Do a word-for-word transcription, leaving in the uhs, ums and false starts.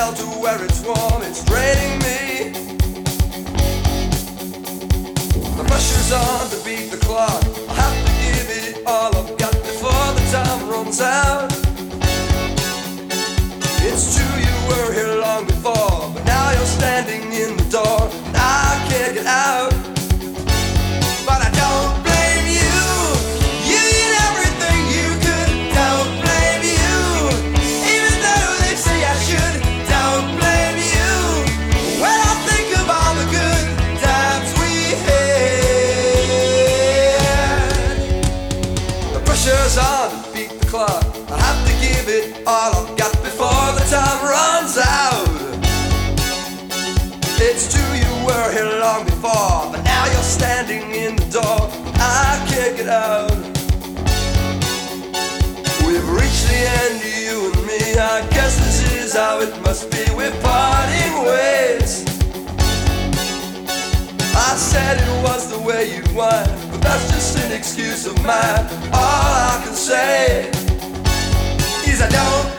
down to where it's warm, it's draining me. The pressure's on to beat the clock. I have to give it all I've got before the time runs out. It's true you were here long before, but now you're standing in the door and I can't get out. But I don't blame you. You did everything you could. Don't blame you. Even though they say I should. Don't blame you. When I think of all the good times we had. The pressure's on to beat the clock. I have to give it all I've got before the time runs out. It's true you were here long before, but now you're standing in the door. I can't get out. We've reached the end, you and me. I guess this is how it must be. We're parting ways. I said it was the way you'd want, but that's just an excuse of mine. All I can say is I don't